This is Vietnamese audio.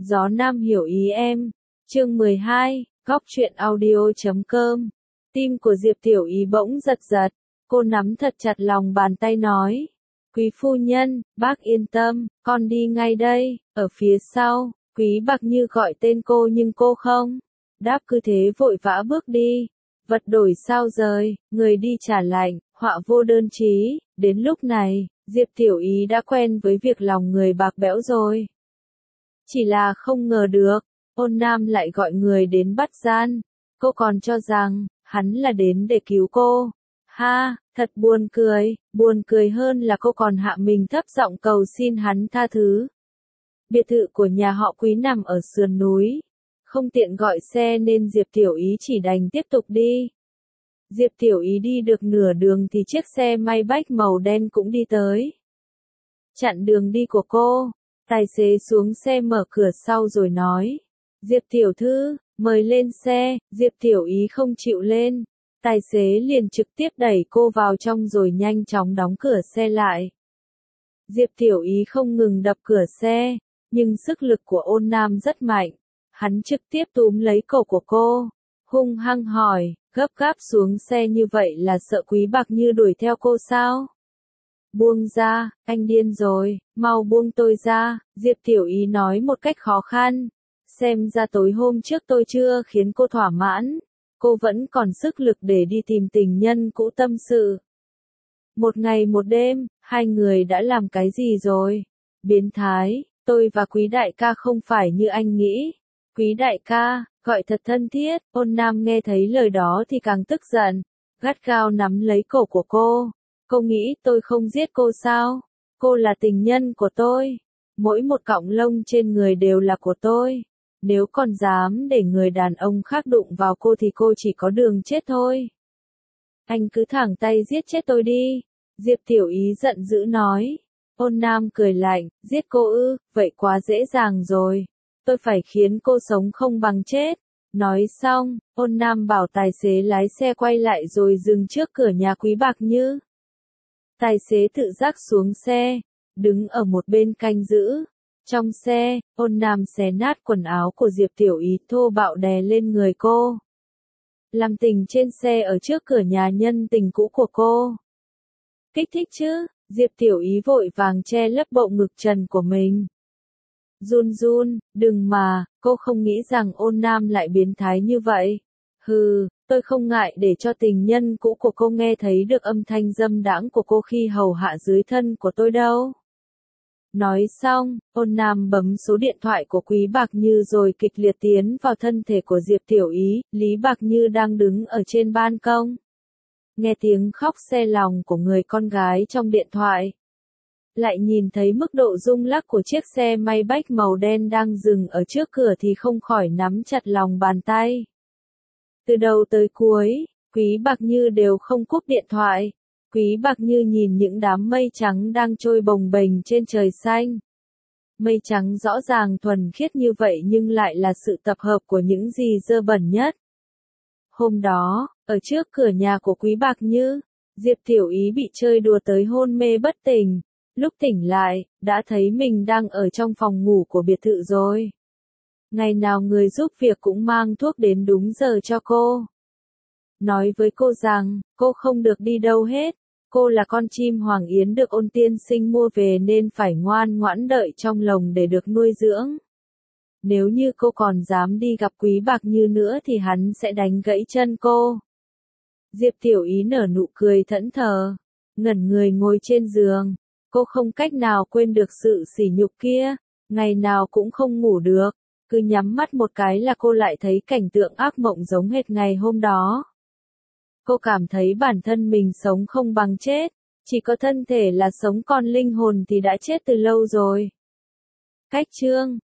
Gió Nam hiểu ý em. Chương 12, Góc truyện audio.com. Tim của Diệp Tiểu Ý bỗng giật giật, cô nắm thật chặt lòng bàn tay nói. Quý phu nhân, bác yên tâm, con đi ngay đây. Ở phía sau, Quý Bạc Như gọi tên cô nhưng cô không đáp, cứ thế vội vã bước đi. Vật đổi sao rời, người đi trả lạnh, họa vô đơn chí. Đến lúc này, Diệp Tiểu Ý đã quen với việc lòng người bạc bẽo rồi. Chỉ là không ngờ được, Ôn Nam lại gọi người đến bắt gian. Cô còn cho rằng, hắn là đến để cứu cô. Ha, thật buồn cười hơn là cô còn hạ mình thấp giọng cầu xin hắn tha thứ. Biệt thự của nhà họ Quý nằm ở sườn núi. Không tiện gọi xe nên Diệp Tiểu Ý chỉ đành tiếp tục đi. Diệp Tiểu Ý đi được nửa đường thì chiếc xe Maybach màu đen cũng đi tới. Chặn đường đi của cô, tài xế xuống xe mở cửa sau rồi nói. Diệp Tiểu Thư, mời lên xe. Diệp Tiểu Ý không chịu lên. Tài xế liền trực tiếp đẩy cô vào trong rồi nhanh chóng đóng cửa xe lại. Diệp Tiểu Ý không ngừng đập cửa xe, nhưng sức lực của Ôn Nam rất mạnh. Hắn trực tiếp túm lấy cổ của cô, hung hăng hỏi, gấp gáp xuống xe như vậy là sợ Quý Bạc Như đuổi theo cô sao? Buông ra, anh điên rồi, mau buông tôi ra. Diệp Tiểu Ý nói một cách khó khăn. Xem ra tối hôm trước tôi chưa khiến cô thỏa mãn. Cô vẫn còn sức lực để đi tìm tình nhân cũ tâm sự. Một ngày một đêm, hai người đã làm cái gì rồi? Biến thái, tôi và Quý đại ca không phải như anh nghĩ. Quý đại ca, gọi thật thân thiết. Ôn Nam nghe thấy lời đó thì càng tức giận, gắt gao nắm lấy cổ của cô. Cô nghĩ tôi không giết cô sao? Cô là tình nhân của tôi. Mỗi một cọng lông trên người đều là của tôi. Nếu còn dám để người đàn ông khác đụng vào cô thì cô chỉ có đường chết thôi. Anh cứ thẳng tay giết chết tôi đi. Diệp Tiểu Ý giận dữ nói. Ôn Nam cười lạnh, giết cô ư, vậy quá dễ dàng rồi. Tôi phải khiến cô sống không bằng chết. Nói xong, Ôn Nam bảo tài xế lái xe quay lại rồi dừng trước cửa nhà Quý Bạc Như. Tài xế tự giác xuống xe, đứng ở một bên canh giữ. Trong xe, Ôn Nam xé nát quần áo của Diệp Tiểu Ý thô bạo đè lên người cô. Làm tình trên xe ở trước cửa nhà nhân tình cũ của cô. Kích thích chứ? Diệp Tiểu Ý vội vàng che lấp bộ ngực trần của mình. Run, đừng mà, cô không nghĩ rằng Ôn Nam lại biến thái như vậy. Hừ, tôi không ngại để cho tình nhân cũ của cô nghe thấy được âm thanh dâm đãng của cô khi hầu hạ dưới thân của tôi đâu. Nói xong, Ôn Nam bấm số điện thoại của Quý Bạc Như rồi kịch liệt tiến vào thân thể của Diệp Tiểu Ý. Lý Bạc Như đang đứng ở trên ban công. Nghe tiếng khóc xe lòng của người con gái trong điện thoại. Lại nhìn thấy mức độ rung lắc của chiếc xe Maybach màu đen đang dừng ở trước cửa thì không khỏi nắm chặt lòng bàn tay. Từ đầu tới cuối, Quý Bạc Như đều không cúp điện thoại. Quý Bạc Như nhìn những đám mây trắng đang trôi bồng bềnh trên trời xanh. Mây trắng rõ ràng thuần khiết như vậy nhưng lại là sự tập hợp của những gì dơ bẩn nhất. Hôm đó, ở trước cửa nhà của Quý Bạc Như, Diệp Tiểu Ý bị chơi đùa tới hôn mê bất tỉnh. Lúc tỉnh lại, đã thấy mình đang ở trong phòng ngủ của biệt thự rồi. Ngày nào người giúp việc cũng mang thuốc đến đúng giờ cho cô. Nói với cô rằng, cô không được đi đâu hết. Cô là con chim hoàng yến được Ôn tiên sinh mua về nên phải ngoan ngoãn đợi trong lồng để được nuôi dưỡng. Nếu như cô còn dám đi gặp Quý Bạc Như nữa thì hắn sẽ đánh gãy chân cô. Diệp Tiểu Ý nở nụ cười thẫn thờ, ngẩn người ngồi trên giường. Cô không cách nào quên được sự sỉ nhục kia, ngày nào cũng không ngủ được, cứ nhắm mắt một cái là cô lại thấy cảnh tượng ác mộng giống hệt ngày hôm đó. Cô cảm thấy bản thân mình sống không bằng chết, chỉ có thân thể là sống còn linh hồn thì đã chết từ lâu rồi. Cách chương